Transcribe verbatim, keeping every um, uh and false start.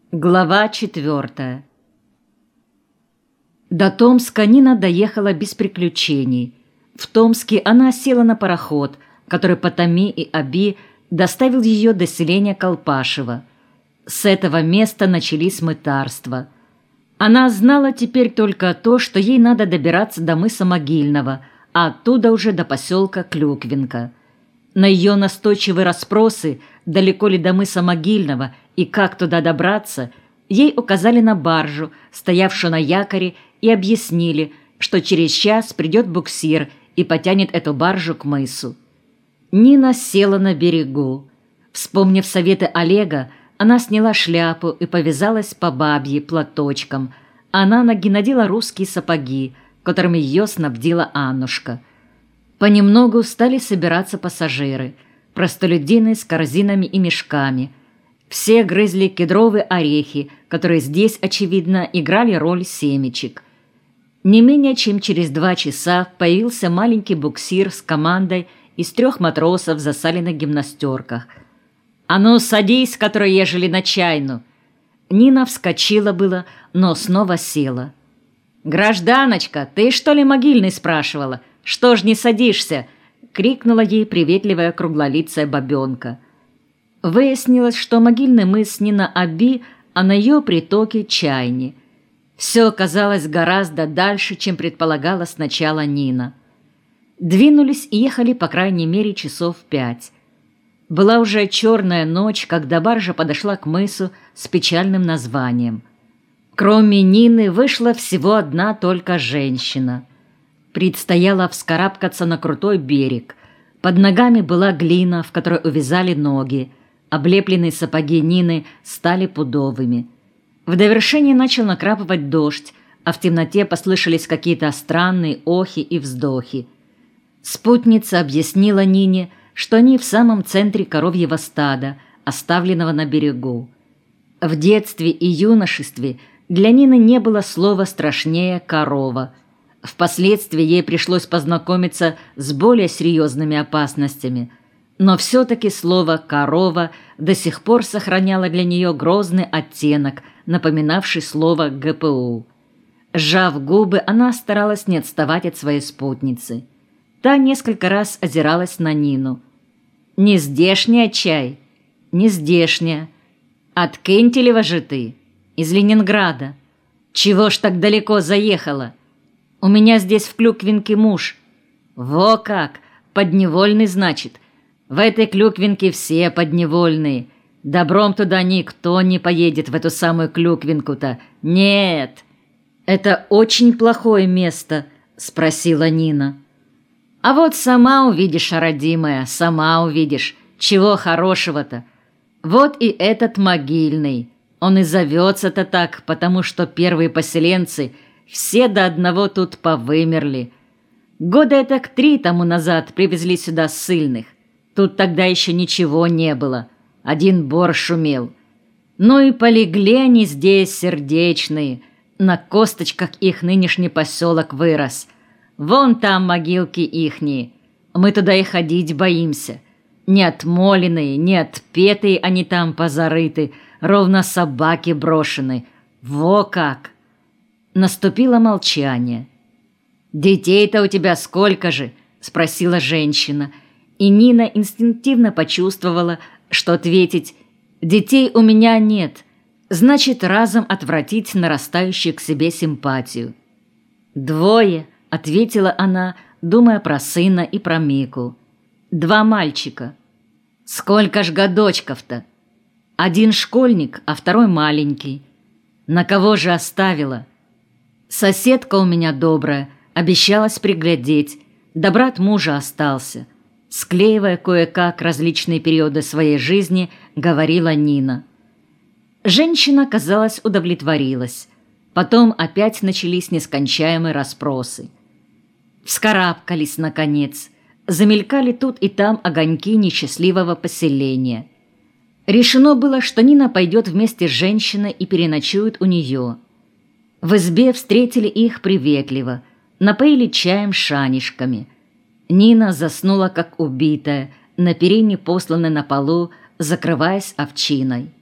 Глава четвертая. До Томска Нина доехала без приключений. В Томске она села на пароход, который по Томи и Оби доставил ее до селения Колпашево. С этого места начались мытарства. Она знала теперь только то, что ей надо добираться до мыса Могильного, а оттуда уже до поселка Клюквинка. На ее настойчивые расспросы, далеко ли до мыса Могильного и как туда добраться, ей указали на баржу, стоявшую на якоре, и объяснили, что через час придет буксир и потянет эту баржу к мысу. Нина села на берегу. Вспомнив советы Олега, она сняла шляпу и повязалась по бабье платочком, а на ноги надела русские сапоги, которыми ее снабдила Аннушка. Понемногу стали собираться пассажиры, простолюдины с корзинами и мешками. Все грызли кедровые орехи, которые здесь, очевидно, играли роль семечек. Не менее чем через два часа появился маленький буксир с командой из трех матросов в засаленных гимнастерках. «А ну, садись, который ежели на чайну!» Нина вскочила было, но снова села. «Гражданочка, ты что ли Могильный спрашивала? Что ж не садишься?» — крикнула ей приветливая круглолицая бабенка. Выяснилось, что Могильный мыс не на Оби, а на ее притоке Чайни. Все казалось гораздо дальше, чем предполагала сначала Нина. Двинулись и ехали по крайней мере часов пять. Была уже черная ночь, когда баржа подошла к мысу с печальным названием. Кроме Нины вышла всего одна только женщина. Предстояло вскарабкаться на крутой берег. Под ногами была глина, в которой увязали ноги. Облепленные сапоги Нины стали пудовыми. В довершение начал накрапывать дождь, а в темноте послышались какие-то странные охи и вздохи. Спутница объяснила Нине, что они в самом центре коровьего стада, оставленного на берегу. В детстве и юношестве для Нины не было слова страшнее «корова». Впоследствии ей пришлось познакомиться с более серьезными опасностями, но все-таки слово «корова» до сих пор сохраняло для нее грозный оттенок, напоминавший слово гэ пэ у. Сжав губы, она старалась не отставать от своей спутницы. Та несколько раз озиралась на Нину. «Не здешняя чай?» «Не здешняя. От Кентелева же ты? Из Ленинграда. Чего ж так далеко заехала? У меня здесь в Клюквинке муж». «Во как! Подневольный, значит. В этой Клюквинке все подневольные. Добром туда никто не поедет, в эту самую Клюквинку-то. Нет!» «Это очень плохое место?» — спросила Нина. «А вот сама увидишь, родимая, сама увидишь. Чего хорошего-то? Вот и этот Могильный. Он и зовется-то так, потому что первые поселенцы все до одного тут повымерли. Года это к три тому назад привезли сюда ссыльных. Тут тогда еще ничего не было. Один бор шумел. Ну и полегли они здесь сердечные. На косточках их нынешний поселок вырос. Вон там могилки ихние. Мы туда и ходить боимся. Не отмоленные, не отпетые они там позарыты, ровно собаки брошены. Во как!» Наступило молчание. «Детей-то у тебя сколько же?» — спросила женщина. И Нина инстинктивно почувствовала, что ответить «детей у меня нет» значит разом отвратить нарастающую к себе симпатию. «Двое», — ответила она, думая про сына и про Мику. «Два мальчика». «Сколько ж годочков-то?» «Один школьник, а второй маленький». «На кого же оставила?» «Соседка у меня добрая, обещалась приглядеть, да брат мужа остался». Склеивая кое-как различные периоды своей жизни, говорила Нина. Женщина, казалось, удовлетворилась. Потом опять начались нескончаемые расспросы. Вскарабкались, наконец. Замелькали тут и там огоньки несчастливого поселения. Решено было, что Нина пойдет вместе с женщиной и переночует у нее. В избе встретили их приветливо, напоили чаем с шанишками. Нина заснула, как убитая, на перине посланной на полу, закрываясь овчиной.